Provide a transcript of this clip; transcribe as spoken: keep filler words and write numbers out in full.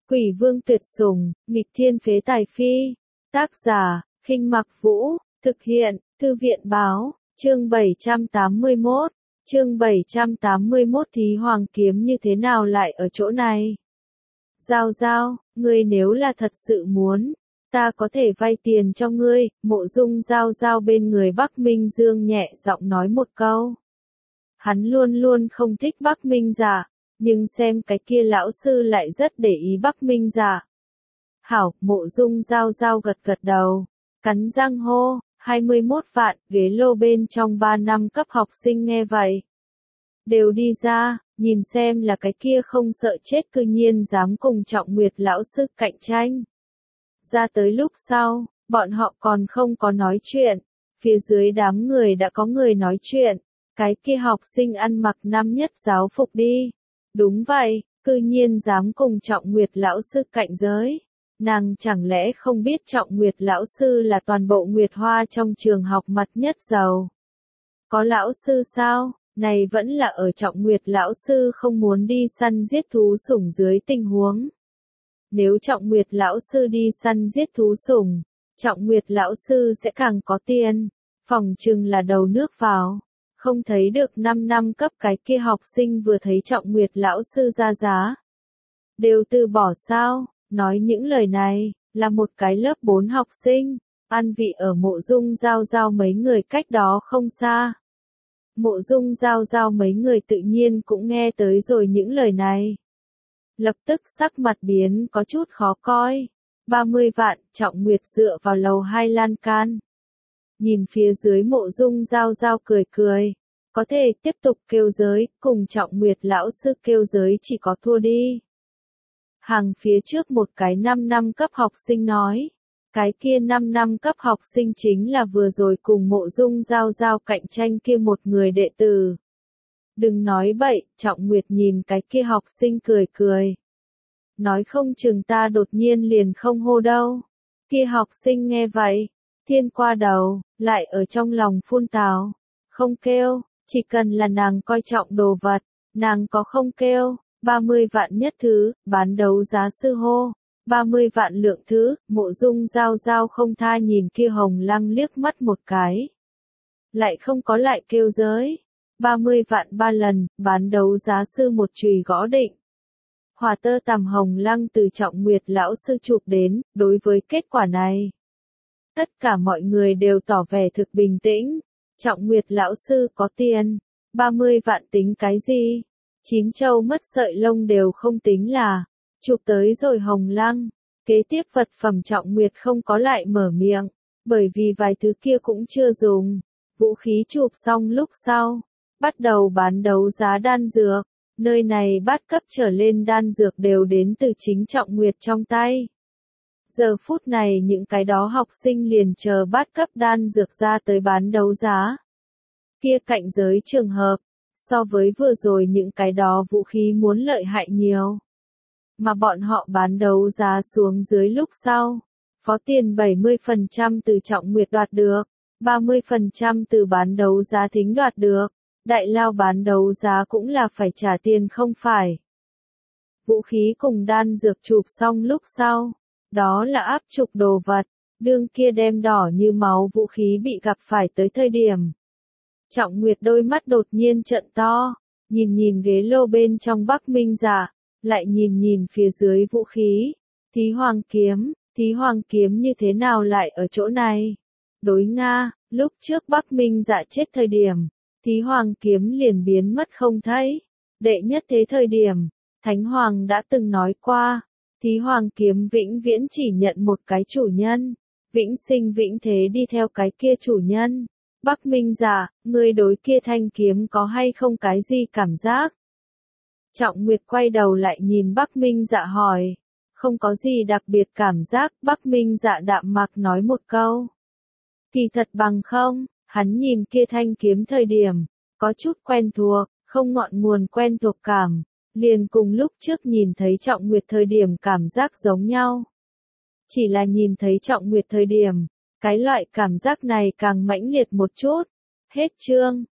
Quỷ vương tuyệt sủng, nghịch thiên phế tài phi. Tác giả, Khinh Mặc Vũ, thực hiện, Thư viện báo, chương bảy trăm tám mươi mốt. Chương bảy trăm tám mươi mốt Thí Hoàng kiếm như thế nào lại ở chỗ này? Giao Giao, ngươi nếu là thật sự muốn, ta có thể vay tiền cho ngươi. Mộ Dung Giao Giao bên người Bắc Minh Dương nhẹ giọng nói một câu. Hắn luôn luôn không thích Bắc Minh Dạ, nhưng xem cái kia lão sư lại rất để ý Bắc Minh Dạ. Hảo, Mộ Dung Giao Giao gật gật đầu, cắn răng hô, hai mươi mốt vạn, ghế lô bên trong ba năm cấp học sinh nghe vậy. Đều đi ra, nhìn xem là cái kia không sợ chết cư nhiên dám cùng Trọng Nguyệt lão sư cạnh tranh. Ra tới lúc sau, bọn họ còn không có nói chuyện, phía dưới đám người đã có người nói chuyện, cái kia học sinh ăn mặc năm nhất giáo phục đi. Đúng vậy, cư nhiên dám cùng Trọng Nguyệt lão sư cạnh giới. Nàng chẳng lẽ không biết Trọng Nguyệt lão sư là toàn bộ Nguyệt Hoa trong trường học mặt nhất giàu. Có lão sư sao? Này vẫn là ở Trọng Nguyệt lão sư không muốn đi săn giết thú sủng dưới tình huống. Nếu Trọng Nguyệt lão sư đi săn giết thú sủng, Trọng Nguyệt lão sư sẽ càng có tiền, phòng chừng là đầu nước vào. Không thấy được năm năm cấp cái kia học sinh vừa thấy Trọng Nguyệt lão sư ra giá. Đều từ bỏ sao, nói những lời này, là một cái lớp bốn học sinh, ăn vị ở Mộ Dung Giao Giao mấy người cách đó không xa. Mộ Dung Giao Giao mấy người tự nhiên cũng nghe tới rồi những lời này. Lập tức sắc mặt biến có chút khó coi. ba mươi vạn, Trọng Nguyệt dựa vào lầu hai lan can. Nhìn phía dưới Mộ Dung Giao Giao cười cười. Có thể tiếp tục kêu giới, cùng Trọng Nguyệt lão sư kêu giới chỉ có thua đi. Hàng phía trước một cái năm năm cấp học sinh nói. Cái kia năm năm cấp học sinh chính là vừa rồi cùng Mộ Dung Giao Giao cạnh tranh kia một người đệ tử. Đừng nói bậy, Trọng Nguyệt nhìn cái kia học sinh cười cười. Nói không chừng ta đột nhiên liền không hô đâu. Kia học sinh nghe vậy, thiên qua đầu, lại ở trong lòng phun tào. Không kêu, chỉ cần là nàng coi trọng đồ vật, nàng có không kêu. ba mươi vạn nhất thứ, bán đấu giá sư hô. ba mươi vạn lượng thứ, Mộ Dung Giao Giao không tha nhìn kia Hồng Lăng liếc mắt một cái. Lại không có lại kêu giới. ba mươi vạn ba lần, bán đấu giá sư một chùy gõ định. Hòa tơ tằm Hồng Lăng từ Trọng Nguyệt lão sư chụp đến, đối với kết quả này. Tất cả mọi người đều tỏ vẻ thực bình tĩnh. Trọng Nguyệt lão sư có tiền. ba mươi vạn tính cái gì? Chín châu mất sợi lông đều không tính là. Chụp tới rồi Hồng Lăng. Kế tiếp vật phẩm Trọng Nguyệt không có lại mở miệng. Bởi vì vài thứ kia cũng chưa dùng. Vũ khí chụp xong lúc sau. Bắt đầu bán đấu giá đan dược. Nơi này bát cấp trở lên đan dược đều đến từ chính Trọng Nguyệt trong tay. Giờ phút này những cái đó học sinh liền chờ bát cấp đan dược ra tới bán đấu giá. Kia cạnh giới trường hợp, so với vừa rồi những cái đó vũ khí muốn lợi hại nhiều. Mà bọn họ bán đấu giá xuống dưới lúc sau. Phó tiền bảy mươi phần trăm từ Trọng Nguyệt đoạt được, ba mươi phần trăm từ bán đấu giá thính đoạt được. Đại lao bán đấu giá cũng là phải trả tiền không phải. Vũ khí cùng đan dược chụp xong lúc sau. Đó là áp trục đồ vật. Đương kia đem đỏ như máu vũ khí bị gặp phải tới thời điểm. Trọng Nguyệt đôi mắt đột nhiên trợn to. Nhìn nhìn ghế lô bên trong Bắc Minh Dạ. Lại nhìn nhìn phía dưới vũ khí. Thí Hoàng kiếm. Thí Hoàng kiếm như thế nào lại ở chỗ này? Đối Nga, lúc trước Bắc Minh Dạ chết thời điểm. Thí Hoàng kiếm liền biến mất không thấy. Đệ nhất thế thời điểm, Thánh Hoàng đã từng nói qua, Thí Hoàng kiếm vĩnh viễn chỉ nhận một cái chủ nhân, vĩnh sinh vĩnh thế đi theo cái kia chủ nhân. Bắc Minh Dạ, ngươi đối kia thanh kiếm có hay không cái gì cảm giác? Trọng Nguyệt quay đầu lại nhìn Bắc Minh Dạ hỏi, không có gì đặc biệt cảm giác. Bắc Minh Dạ đạm mạc nói một câu. Thì thật bằng không? Hắn nhìn kia thanh kiếm thời điểm, có chút quen thuộc, không ngọn nguồn quen thuộc cảm, liền cùng lúc trước nhìn thấy Trọng Nguyệt thời điểm cảm giác giống nhau. Chỉ là nhìn thấy Trọng Nguyệt thời điểm, cái loại cảm giác này càng mãnh liệt một chút. Hết chương.